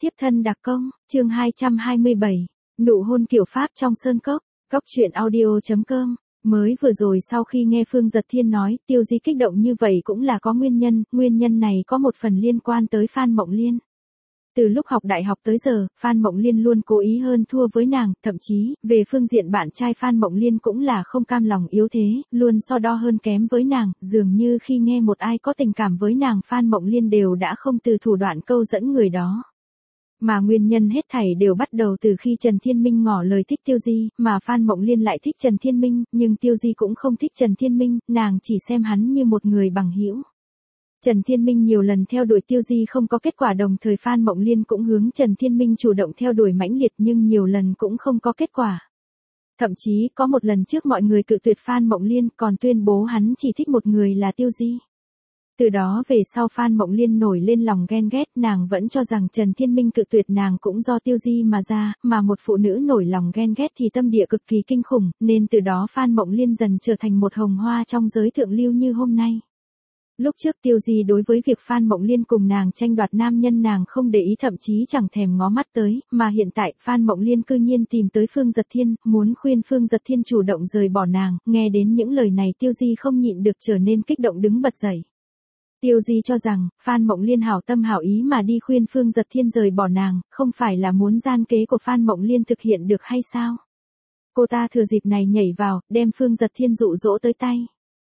Tiếp thân đặc công, chương 227, nụ hôn kiểu Pháp trong sơn cốc, góc truyện audio.com. Mới vừa rồi sau khi nghe Phương Dật Thiên nói, Tiêu Di kích động như vậy cũng là có nguyên nhân này có một phần liên quan tới Phan Mộng Liên. Từ lúc học đại học tới giờ, Phan Mộng Liên luôn cố ý hơn thua với nàng, thậm chí, về phương diện bạn trai Phan Mộng Liên cũng là không cam lòng yếu thế, luôn so đo hơn kém với nàng, dường như khi nghe một ai có tình cảm với nàng Phan Mộng Liên đều đã không từ thủ đoạn câu dẫn người đó. Mà nguyên nhân hết thảy đều bắt đầu từ khi Trần Thiên Minh ngỏ lời thích Tiêu Di, mà Phan Mộng Liên lại thích Trần Thiên Minh, nhưng Tiêu Di cũng không thích Trần Thiên Minh, nàng chỉ xem hắn như một người bằng hữu. Trần Thiên Minh nhiều lần theo đuổi Tiêu Di không có kết quả, đồng thời Phan Mộng Liên cũng hướng Trần Thiên Minh chủ động theo đuổi mãnh liệt nhưng nhiều lần cũng không có kết quả. Thậm chí có một lần trước mọi người cự tuyệt Phan Mộng Liên còn tuyên bố hắn chỉ thích một người là Tiêu Di. Từ đó về sau Phan Mộng Liên nổi lên lòng ghen ghét, nàng vẫn cho rằng Trần Thiên Minh cự tuyệt nàng cũng do Tiêu Di mà ra, mà một phụ nữ nổi lòng ghen ghét thì tâm địa cực kỳ kinh khủng, nên từ đó Phan Mộng Liên dần trở thành một hồng hoa trong giới thượng lưu như hôm nay. Lúc trước Tiêu Di đối với việc Phan Mộng Liên cùng nàng tranh đoạt nam nhân nàng không để ý, thậm chí chẳng thèm ngó mắt tới, mà hiện tại Phan Mộng Liên cư nhiên tìm tới Phương Dật Thiên, muốn khuyên Phương Dật Thiên chủ động rời bỏ nàng, nghe đến những lời này Tiêu Di không nhịn được trở nên kích động đứng bật dậy. Tiêu Di cho rằng, Phan Mộng Liên hảo tâm hảo ý mà đi khuyên Phương Dật Thiên rời bỏ nàng, không phải là muốn gian kế của Phan Mộng Liên thực hiện được hay sao? Cô ta thừa dịp này nhảy vào, đem Phương Dật Thiên dụ dỗ tới tay.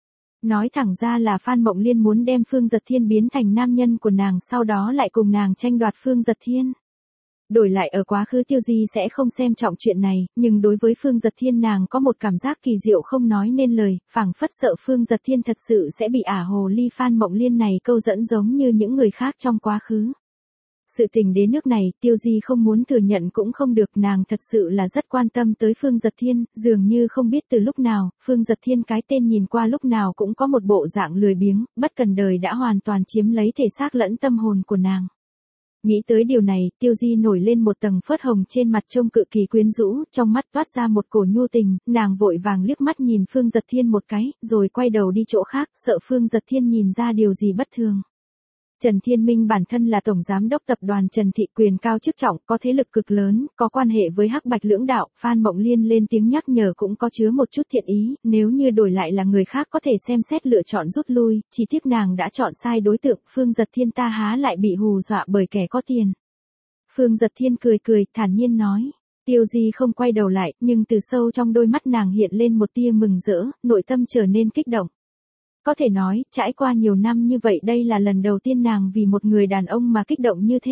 Nói thẳng ra là Phan Mộng Liên muốn đem Phương Dật Thiên biến thành nam nhân của nàng, sau đó lại cùng nàng tranh đoạt Phương Dật Thiên. Đổi lại ở quá khứ Tiêu Di sẽ không xem trọng chuyện này, nhưng đối với Phương Dật Thiên nàng có một cảm giác kỳ diệu không nói nên lời, phảng phất sợ Phương Dật Thiên thật sự sẽ bị ả hồ ly Phan Mộng Liên này câu dẫn giống như những người khác trong quá khứ. Sự tình đến nước này, Tiêu Di không muốn thừa nhận cũng không được, nàng thật sự là rất quan tâm tới Phương Dật Thiên, dường như không biết từ lúc nào, Phương Dật Thiên cái tên nhìn qua lúc nào cũng có một bộ dạng lười biếng, bất cần đời đã hoàn toàn chiếm lấy thể xác lẫn tâm hồn của nàng. Nghĩ tới điều này, Tiêu Di nổi lên một tầng phớt hồng trên mặt trông cực kỳ quyến rũ, trong mắt toát ra một cổ nhu tình, nàng vội vàng liếc mắt nhìn Phương Dật Thiên một cái, rồi quay đầu đi chỗ khác, sợ Phương Dật Thiên nhìn ra điều gì bất thường. Trần Thiên Minh bản thân là tổng giám đốc tập đoàn Trần Thị, quyền cao chức trọng, có thế lực cực lớn, có quan hệ với Hắc Bạch lưỡng đạo, Phan Mộng Liên lên tiếng nhắc nhở cũng có chứa một chút thiện ý, nếu như đổi lại là người khác có thể xem xét lựa chọn rút lui, chỉ tiếc nàng đã chọn sai đối tượng, Phương Dật Thiên ta há lại bị hù dọa bởi kẻ có tiền. Phương Dật Thiên cười, thản nhiên nói. Tiêu Di không quay đầu lại, nhưng từ sâu trong đôi mắt nàng hiện lên một tia mừng rỡ, nội tâm trở nên kích động. Có thể nói, trải qua nhiều năm như vậy đây là lần đầu tiên nàng vì một người đàn ông mà kích động như thế.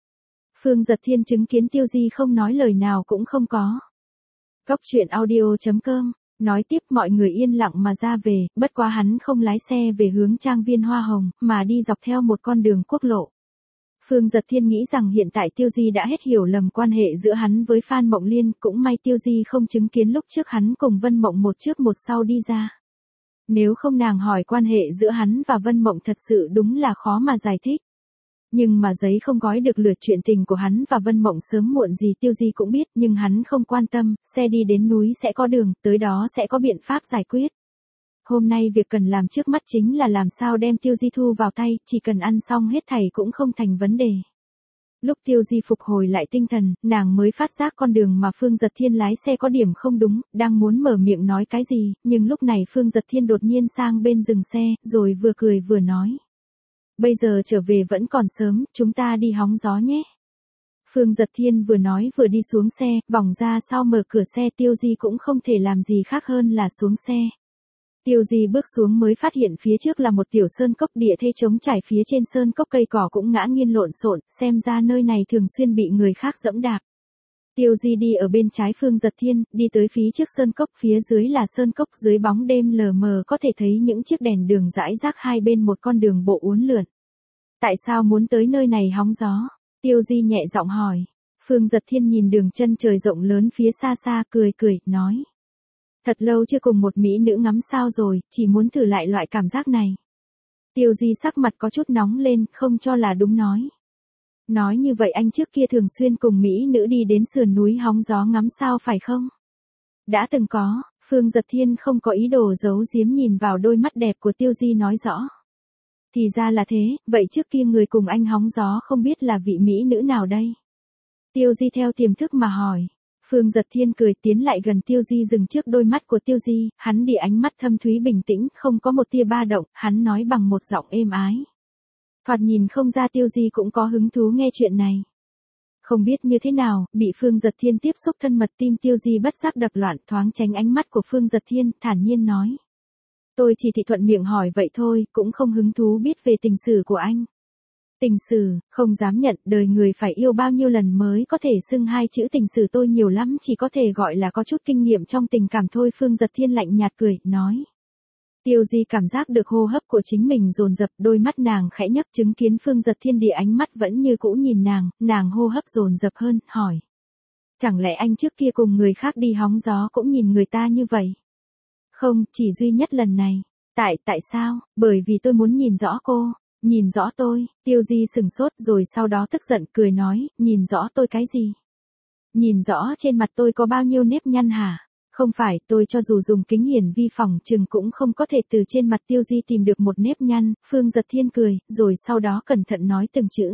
Phương Dật Thiên chứng kiến Tiêu Di không nói lời nào cũng không có. Góc truyện audio.com, nói tiếp mọi người yên lặng mà ra về, bất quá hắn không lái xe về hướng trang viên Hoa Hồng, mà đi dọc theo một con đường quốc lộ. Phương Dật Thiên nghĩ rằng hiện tại Tiêu Di đã hết hiểu lầm quan hệ giữa hắn với Phan Mộng Liên, cũng may Tiêu Di không chứng kiến lúc trước hắn cùng Vân Mộng một trước một sau đi ra. Nếu không nàng hỏi quan hệ giữa hắn và Vân Mộng thật sự đúng là khó mà giải thích. Nhưng mà giấy không gói được lửa, chuyện tình của hắn và Vân Mộng sớm muộn gì Tiêu Di cũng biết, nhưng hắn không quan tâm, xe đi đến núi sẽ có đường, tới đó sẽ có biện pháp giải quyết. Hôm nay việc cần làm trước mắt chính là làm sao đem Tiêu Di thu vào tay, chỉ cần ăn xong hết thảy cũng không thành vấn đề. Lúc Tiêu Di phục hồi lại tinh thần, nàng mới phát giác con đường mà Phương Dật Thiên lái xe có điểm không đúng, đang muốn mở miệng nói cái gì, nhưng lúc này Phương Dật Thiên đột nhiên sang bên dừng xe, rồi vừa cười vừa nói. Bây giờ trở về vẫn còn sớm, chúng ta đi hóng gió nhé. Phương Dật Thiên vừa nói vừa đi xuống xe, vòng ra sau mở cửa xe, Tiêu Di cũng không thể làm gì khác hơn là xuống xe. Tiêu Di bước xuống mới phát hiện phía trước là một tiểu sơn cốc, địa thế trống trải, phía trên sơn cốc cây cỏ cũng ngã nghiêng lộn xộn, xem ra nơi này thường xuyên bị người khác dẫm đạp. Tiêu Di đi ở bên trái Phương Dật Thiên, đi tới phía trước sơn cốc, phía dưới là sơn cốc, dưới bóng đêm lờ mờ có thể thấy những chiếc đèn đường rải rác hai bên một con đường bộ uốn lượn. Tại sao muốn tới nơi này hóng gió? Tiêu Di nhẹ giọng hỏi. Phương Dật Thiên nhìn đường chân trời rộng lớn phía xa xa, cười, nói. Thật lâu chưa cùng một mỹ nữ ngắm sao rồi, chỉ muốn thử lại loại cảm giác này. Tiêu Di sắc mặt có chút nóng lên, không cho là đúng nói. Nói như vậy anh trước kia thường xuyên cùng mỹ nữ đi đến sườn núi hóng gió ngắm sao phải không? Đã từng có, Phương Dật Thiên không có ý đồ giấu giếm nhìn vào đôi mắt đẹp của Tiêu Di nói rõ. Thì ra là thế, vậy trước kia người cùng anh hóng gió không biết là vị mỹ nữ nào đây? Tiêu Di theo tiềm thức mà hỏi. Phương Giật Thiên cười tiến lại gần Tiêu Di dừng trước đôi mắt của Tiêu Di, hắn đi ánh mắt thâm thúy bình tĩnh, không có một tia ba động, hắn nói bằng một giọng êm ái. Thoạt nhìn không ra Tiêu Di cũng có hứng thú nghe chuyện này. Không biết như thế nào, bị Phương Giật Thiên tiếp xúc thân mật tim Tiêu Di bất giác đập loạn thoáng tránh ánh mắt của Phương Giật Thiên, thản nhiên nói. Tôi chỉ thị thuận miệng hỏi vậy thôi, cũng không hứng thú biết về tình sử của anh. Tình sử, không dám nhận, đời người phải yêu bao nhiêu lần mới có thể xưng hai chữ tình sử tôi nhiều lắm chỉ có thể gọi là có chút kinh nghiệm trong tình cảm thôi. Phương Giật Thiên lạnh nhạt cười, nói. Tiêu Di cảm giác được hô hấp của chính mình dồn dập, đôi mắt nàng khẽ nhấp chứng kiến Phương Giật Thiên địa ánh mắt vẫn như cũ nhìn nàng hô hấp dồn dập hơn, hỏi. Chẳng lẽ anh trước kia cùng người khác đi hóng gió cũng nhìn người ta như vậy? Không, chỉ duy nhất lần này. Tại sao? Bởi vì tôi muốn nhìn rõ cô. Nhìn rõ tôi, Tiêu Di sừng sốt rồi sau đó tức giận cười nói, nhìn rõ tôi cái gì? Nhìn rõ trên mặt tôi có bao nhiêu nếp nhăn hả? Không phải, tôi cho dù dùng kính hiển vi phỏng chừng cũng không có thể từ trên mặt Tiêu Di tìm được một nếp nhăn. Phương Giật Thiên cười, rồi sau đó cẩn thận nói từng chữ.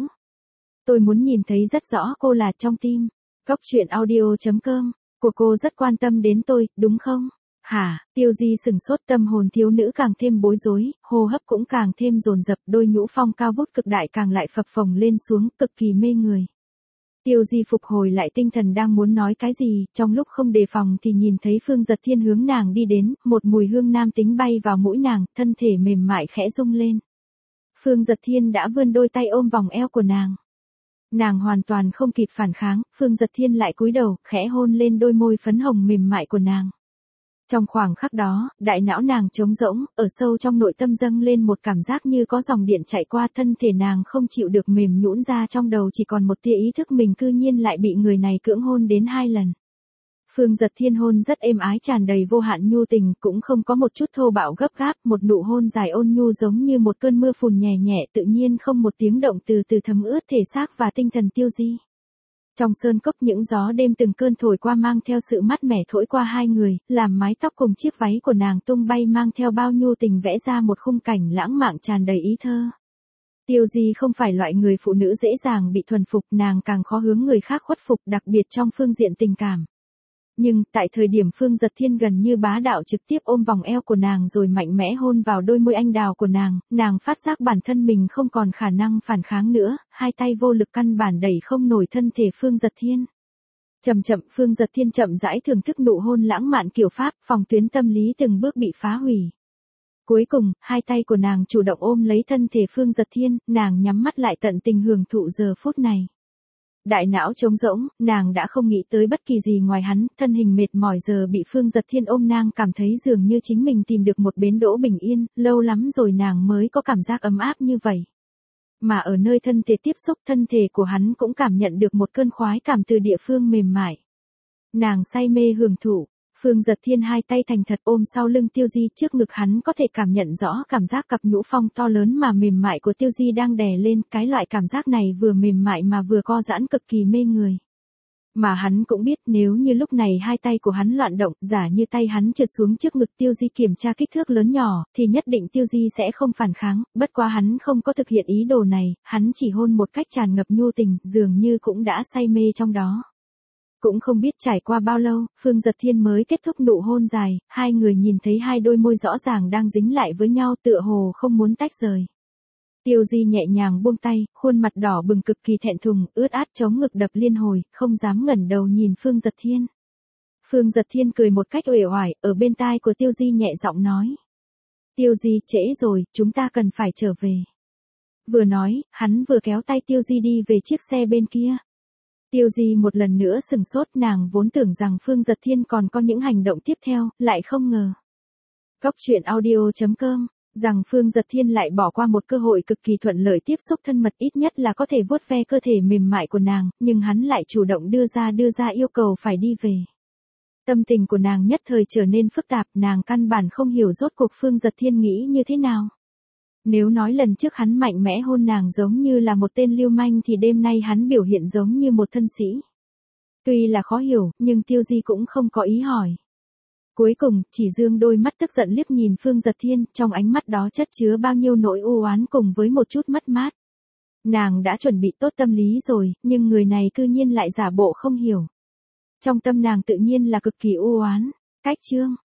Tôi muốn nhìn thấy rất rõ cô là trong tim. Cóc truyện audio.com, của cô rất quan tâm đến tôi, đúng không? Hả? Tiêu Di sừng sốt, tâm hồn thiếu nữ càng thêm bối rối, hô hấp cũng càng thêm dồn dập, đôi nhũ phong cao vút cực đại càng lại phập phồng lên xuống, cực kỳ mê người. Tiêu Di phục hồi lại tinh thần đang muốn nói cái gì, trong lúc không đề phòng thì nhìn thấy Phương Giật Thiên hướng nàng đi đến, một mùi hương nam tính bay vào mũi nàng, thân thể mềm mại khẽ rung lên. Phương Giật Thiên đã vươn đôi tay ôm vòng eo của nàng. Nàng hoàn toàn không kịp phản kháng, Phương Giật Thiên lại cúi đầu, khẽ hôn lên đôi môi phấn hồng mềm mại của nàng. Trong khoảng khắc đó, đại não nàng trống rỗng, ở sâu trong nội tâm dâng lên một cảm giác như có dòng điện chạy qua thân thể nàng không chịu được mềm nhũn ra trong đầu chỉ còn một tia ý thức mình cư nhiên lại bị người này cưỡng hôn đến 2 lần. Phương Giật Thiên hôn rất êm ái tràn đầy vô hạn nhu tình, cũng không có một chút thô bạo gấp gáp, một nụ hôn dài ôn nhu giống như một cơn mưa phùn nhẹ nhẹ tự nhiên không một tiếng động từ từ thấm ướt thể xác và tinh thần Tiêu Di. Trong sơn cốc những gió đêm từng cơn thổi qua mang theo sự mát mẻ thổi qua hai người, làm mái tóc cùng chiếc váy của nàng tung bay mang theo bao nhu tình vẽ ra một khung cảnh lãng mạn tràn đầy ý thơ. Tiêu Di không phải loại người phụ nữ dễ dàng bị thuần phục, nàng càng khó hướng người khác khuất phục, đặc biệt trong phương diện tình cảm. Nhưng, tại thời điểm Phương Giật Thiên gần như bá đạo trực tiếp ôm vòng eo của nàng rồi mạnh mẽ hôn vào đôi môi anh đào của nàng phát giác bản thân mình không còn khả năng phản kháng nữa, hai tay vô lực căn bản đẩy không nổi thân thể Phương Giật Thiên. Chậm chậm Phương Giật Thiên chậm rãi thưởng thức nụ hôn lãng mạn kiểu Pháp, phòng tuyến tâm lý từng bước bị phá hủy. Cuối cùng, hai tay của nàng chủ động ôm lấy thân thể Phương Giật Thiên, nàng nhắm mắt lại tận tình hưởng thụ giờ phút này. Đại não trống rỗng, nàng đã không nghĩ tới bất kỳ gì ngoài hắn, thân hình mệt mỏi giờ bị Phương Giật Thiên ôm nàng cảm thấy dường như chính mình tìm được một bến đỗ bình yên, lâu lắm rồi nàng mới có cảm giác ấm áp như vậy. Mà ở nơi thân thể tiếp xúc thân thể của hắn cũng cảm nhận được một cơn khoái cảm từ địa phương mềm mại. Nàng say mê hưởng thụ. Phương Giật Thiên hai tay thành thật ôm sau lưng Tiêu Di, trước ngực hắn có thể cảm nhận rõ cảm giác cặp nhũ phong to lớn mà mềm mại của Tiêu Di đang đè lên, cái loại cảm giác này vừa mềm mại mà vừa co giãn cực kỳ mê người. Mà hắn cũng biết nếu như lúc này hai tay của hắn loạn động, giả như tay hắn trượt xuống trước ngực Tiêu Di kiểm tra kích thước lớn nhỏ, thì nhất định Tiêu Di sẽ không phản kháng, bất quá hắn không có thực hiện ý đồ này, hắn chỉ hôn một cách tràn ngập nhu tình, dường như cũng đã say mê trong đó. Cũng không biết trải qua bao lâu, Phương Giật Thiên mới kết thúc nụ hôn dài, hai người nhìn thấy hai đôi môi rõ ràng đang dính lại với nhau tựa hồ không muốn tách rời. Tiêu Di nhẹ nhàng buông tay, khuôn mặt đỏ bừng cực kỳ thẹn thùng, ướt át chống ngực đập liên hồi, không dám ngẩng đầu nhìn Phương Giật Thiên. Phương Giật Thiên cười một cách uể oải, ở bên tai của Tiêu Di nhẹ giọng nói. Tiêu Di, trễ rồi, chúng ta cần phải trở về. Vừa nói, hắn vừa kéo tay Tiêu Di đi về chiếc xe bên kia. Tiêu Di một lần nữa sừng sốt, nàng vốn tưởng rằng Phương Giật Thiên còn có những hành động tiếp theo, lại không ngờ. Cóc truyện audio.com, rằng Phương Giật Thiên lại bỏ qua một cơ hội cực kỳ thuận lợi tiếp xúc thân mật ít nhất là có thể vuốt ve cơ thể mềm mại của nàng, nhưng hắn lại chủ động đưa ra yêu cầu phải đi về. Tâm tình của nàng nhất thời trở nên phức tạp, nàng căn bản không hiểu rốt cuộc Phương Giật Thiên nghĩ như thế nào. Nếu nói lần trước hắn mạnh mẽ hôn nàng giống như là một tên lưu manh thì đêm nay hắn biểu hiện giống như một thân sĩ. Tuy là khó hiểu, nhưng Tiêu Di cũng không có ý hỏi. Cuối cùng, chỉ dương đôi mắt tức giận liếc nhìn Phương Giật Thiên, trong ánh mắt đó chất chứa bao nhiêu nỗi u oán cùng với một chút mất mát. Nàng đã chuẩn bị tốt tâm lý rồi, nhưng người này cư nhiên lại giả bộ không hiểu. Trong tâm nàng tự nhiên là cực kỳ u oán. Cách chương